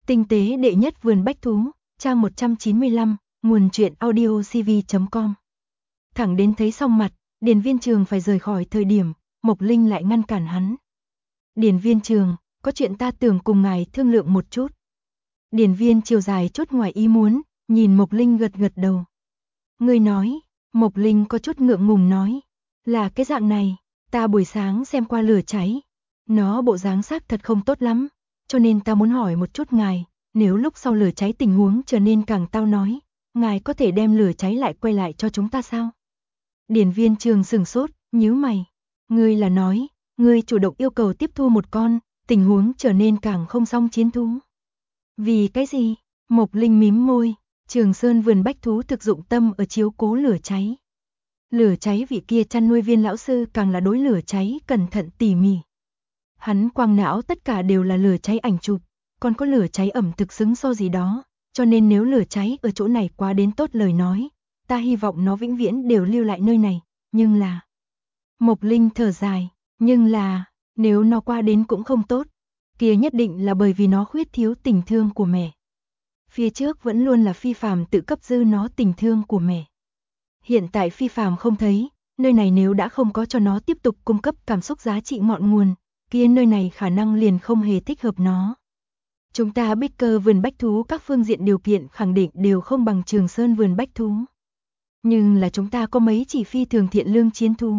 Tinh tế đệ nhất vườn bách thú, trang 195, nguồn truyện audiocv.com. Thẳng đến thấy xong mặt, Điền Viên Trường phải rời khỏi thời điểm, Mộc Linh lại ngăn cản hắn. Điền Viên Trường, có chuyện ta tưởng cùng ngài thương lượng một chút. Điền Viên chiều dài chút ngoài ý muốn, nhìn Mộc Linh gật gật đầu. Ngươi nói, Mộc Linh có chút ngượng ngùng nói, là cái dạng này, ta buổi sáng xem qua lửa cháy. Nó bộ dáng xác thật không tốt lắm, cho nên ta muốn hỏi một chút ngài, nếu lúc sau lửa cháy tình huống trở nên càng tao nói, ngài có thể đem lửa cháy lại quay lại cho chúng ta sao? Điền Viên Trường sừng sốt, nhíu mày. Ngươi là nói, ngươi chủ động yêu cầu tiếp thu một con, tình huống trở nên càng không xong chiến thú. Vì cái gì? Mộc Linh mím môi, Trường Sơn vườn bách thú thực dụng tâm ở chiếu cố lửa cháy. Lửa cháy vị kia chăn nuôi Viên lão sư càng là đối lửa cháy cẩn thận tỉ mỉ. Hắn quang não tất cả đều là lửa cháy ảnh chụp, còn có lửa cháy ẩm thực xứng so gì đó, cho nên nếu lửa cháy ở chỗ này quá đến tốt lời nói, ta hy vọng nó vĩnh viễn đều lưu lại nơi này, nhưng là... Mộc Linh thở dài, nhưng là, nếu nó qua đến cũng không tốt, kia nhất định là bởi vì nó khuyết thiếu tình thương của mẹ. Phía trước vẫn luôn là Phi Phàm tự cấp dư nó tình thương của mẹ. Hiện tại Phi Phàm không thấy, nơi này nếu đã không có cho nó tiếp tục cung cấp cảm xúc giá trị ngọn nguồn, kia nơi này khả năng liền không hề thích hợp nó. Chúng ta Baker vườn bách thú các phương diện điều kiện khẳng định đều không bằng Trường Sơn vườn bách thú. Nhưng là chúng ta có mấy chỉ phi thường thiện lương chiến thú.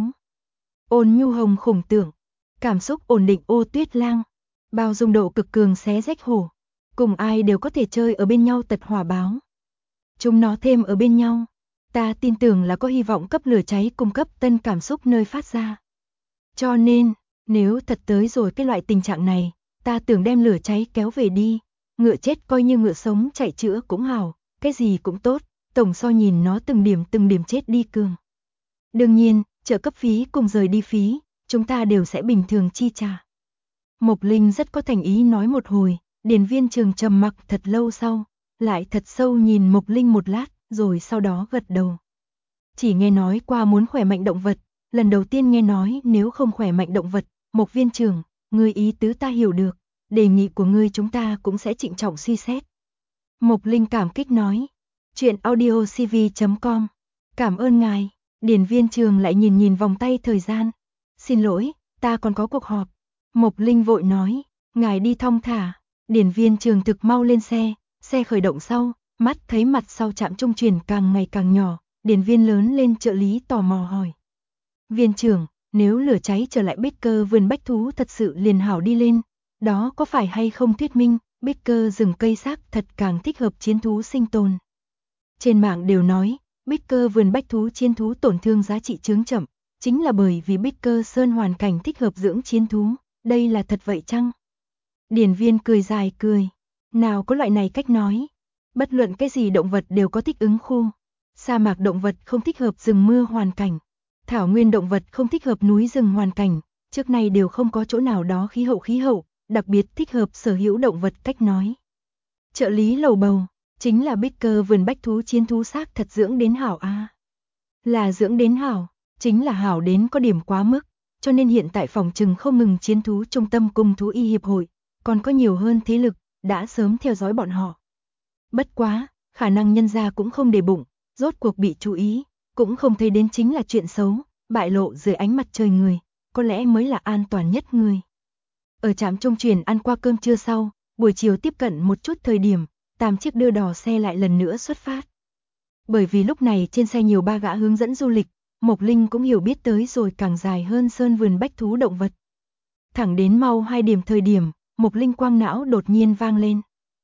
Ôn nhu hồng khủng tưởng, cảm xúc ổn định Ô Tuyết Lang, bao dung độ cực cường xé rách hổ, cùng ai đều có thể chơi ở bên nhau tật hỏa báo. Chúng nó thêm ở bên nhau, ta tin tưởng là có hy vọng cấp lửa cháy cung cấp tân cảm xúc nơi phát ra. Cho nên, nếu thật tới rồi cái loại tình trạng này, ta tưởng đem lửa cháy kéo về đi, ngựa chết coi như ngựa sống chạy chữa cũng hảo, cái gì cũng tốt, tổng so nhìn nó từng điểm chết đi cường. Đương nhiên, trợ cấp phí cùng rời đi phí, chúng ta đều sẽ bình thường chi trả. Mộc Linh rất có thành ý nói một hồi, Điền Viên Trường trầm mặc thật lâu sau, lại thật sâu nhìn Mộc Linh một lát, rồi sau đó gật đầu. Chỉ nghe nói qua muốn khỏe mạnh động vật, lần đầu tiên nghe nói nếu không khỏe mạnh động vật, Mộc Viên Trường, ngươi ý tứ ta hiểu được, đề nghị của ngươi chúng ta cũng sẽ trịnh trọng suy xét. Mộc Linh cảm kích nói, chuyện audiocv.com, cảm ơn ngài. Điền Viên Trường lại nhìn vòng tay thời gian. Xin lỗi, ta còn có cuộc họp. Mộc Linh vội nói, ngài đi thong thả. Điền Viên Trường thực mau lên xe khởi động sau, mắt thấy mặt sau trạm trung chuyển càng ngày càng nhỏ, Điền Viên lớn lên trợ lý tò mò hỏi. Viên trưởng, nếu lửa cháy trở lại Baker vườn bách thú thật sự liền hảo đi lên, đó có phải hay không thuyết minh, Baker rừng cây xác thật càng thích hợp chiến thú sinh tồn. Trên mạng đều nói, Baker vườn bách thú chiến thú tổn thương giá trị chướng chậm, chính là bởi vì Baker Sơn hoàn cảnh thích hợp dưỡng chiến thú, đây là thật vậy chăng? Điền Viên cười dài cười, nào có loại này cách nói, bất luận cái gì động vật đều có thích ứng khu, sa mạc động vật không thích hợp rừng mưa hoàn cảnh, thảo nguyên động vật không thích hợp núi rừng hoàn cảnh, trước nay đều không có chỗ nào đó khí hậu, đặc biệt thích hợp sở hữu động vật cách nói. Trợ lý lầu bầu, chính là Baker vườn bách thú chiến thú xác thật dưỡng đến hảo a. Là dưỡng đến hảo, chính là hảo đến có điểm quá mức, cho nên hiện tại phòng trừng không ngừng chiến thú trung tâm cùng thú y hiệp hội, còn có nhiều hơn thế lực, đã sớm theo dõi bọn họ. Bất quá, khả năng nhân gia cũng không để bụng, rốt cuộc bị chú ý, cũng không thấy đến chính là chuyện xấu, bại lộ dưới ánh mặt trời người, có lẽ mới là an toàn nhất người. Ở trạm trung chuyển ăn qua cơm trưa sau, buổi chiều tiếp cận một chút thời điểm, 8 chiếc đưa đò xe lại lần nữa xuất phát. Bởi vì lúc này trên xe nhiều 3 gã hướng dẫn du lịch, Mộc Linh cũng hiểu biết tới rồi càng dài hơn sơn vườn bách thú động vật. Thẳng đến mau 2 điểm thời điểm, Mộc Linh quang não đột nhiên vang lên.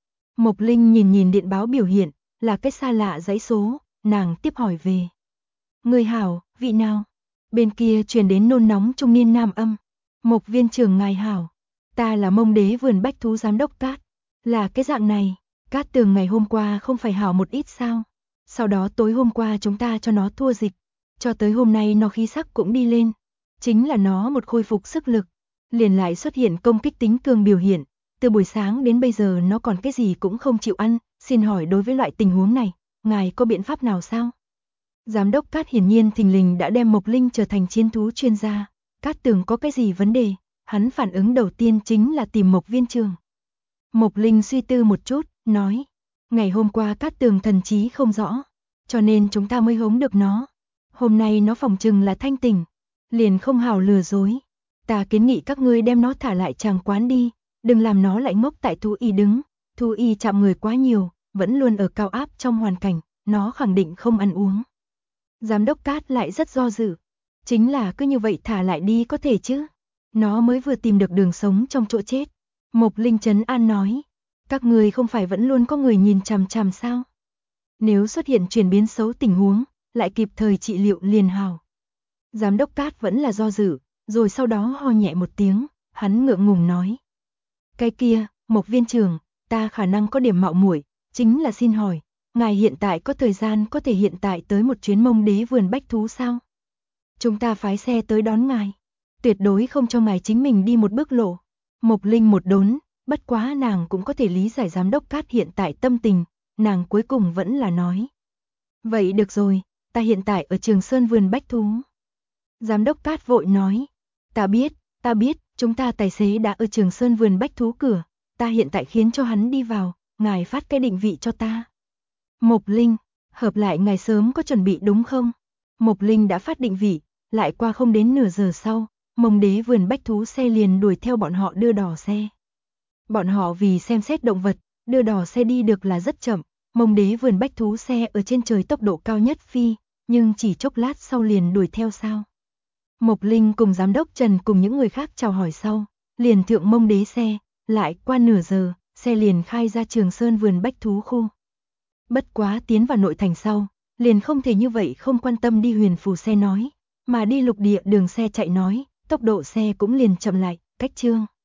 Mộc Linh nhìn điện báo biểu hiện, là cái xa lạ dãy số, nàng tiếp hỏi về. Người hảo, vị nào? Bên kia truyền đến nôn nóng trung niên nam âm. Mộc Viên trưởng ngài hảo, ta là Mông Đế vườn bách thú giám đốc Cát. Là cái dạng này, Cát Tường ngày hôm qua không phải hảo một ít sao? Sau đó tối hôm qua chúng ta cho nó thua dịch, cho tới hôm nay nó khí sắc cũng đi lên. Chính là nó một khôi phục sức lực, liền lại xuất hiện công kích tính cường biểu hiện. Từ buổi sáng đến bây giờ nó còn cái gì cũng không chịu ăn, xin hỏi đối với loại tình huống này, ngài có biện pháp nào sao? Giám đốc Cát hiển nhiên thình lình đã đem Mộc Linh trở thành chiến thú chuyên gia. Cát Tường có cái gì vấn đề, hắn phản ứng đầu tiên chính là tìm Mộc Viên Trường. Mộc Linh suy tư một chút, nói, ngày hôm qua Cát Tường thần trí không rõ, cho nên chúng ta mới hống được nó. Hôm nay nó phỏng chừng là thanh tỉnh, liền không hảo lừa dối. Ta kiến nghị các ngươi đem nó thả lại tràng quán đi, đừng làm nó lại ngốc tại thú y đứng. Thú y chạm người quá nhiều, vẫn luôn ở cao áp trong hoàn cảnh, nó khẳng định không ăn uống. Giám đốc Cát lại rất do dự. Chính là cứ như vậy thả lại đi có thể chứ. Nó mới vừa tìm được đường sống trong chỗ chết. Mộc Linh trấn an nói. Các người không phải vẫn luôn có người nhìn chằm chằm sao? Nếu xuất hiện chuyển biến xấu tình huống, lại kịp thời trị liệu liền hào. Giám đốc Cát vẫn là do dự, rồi sau đó ho nhẹ một tiếng, hắn ngượng ngùng nói. Cái kia, Mộc viên trưởng, ta khả năng có điểm mạo muội, chính là xin hỏi, ngài hiện tại có thời gian có thể hiện tại tới một chuyến Mông Đế vườn bách thú sao? Chúng ta phái xe tới đón ngài, tuyệt đối không cho ngài chính mình đi một bước lộ. Mộc Linh một đốn, bất quá nàng cũng có thể lý giải giám đốc Cát hiện tại tâm tình, nàng cuối cùng vẫn là nói. Vậy được rồi, ta hiện tại ở Trường Sơn vườn bách thú. Giám đốc Cát vội nói, ta biết, chúng ta tài xế đã ở Trường Sơn vườn bách thú cửa, ta hiện tại khiến cho hắn đi vào, ngài phát cái định vị cho ta. Mộc Linh, hợp lại ngài sớm có chuẩn bị đúng không? Mộc Linh đã phát định vị, lại qua không đến nửa giờ sau, Mông Đế vườn bách thú xe liền đuổi theo bọn họ đưa đò xe. Bọn họ vì xem xét động vật, đưa đò xe đi được là rất chậm, Mông Đế vườn bách thú xe ở trên trời tốc độ cao nhất phi, nhưng chỉ chốc lát sau liền đuổi theo sao. Mộc Linh cùng giám đốc Trần cùng những người khác chào hỏi sau, liền thượng Mông Đế xe, lại qua nửa giờ, xe liền khai ra Trường Sơn vườn bách thú khu. Bất quá tiến vào nội thành sau, liền không thể như vậy không quan tâm đi huyền phù xe nói, mà đi lục địa đường xe chạy nói, tốc độ xe cũng liền chậm lại, cách chương.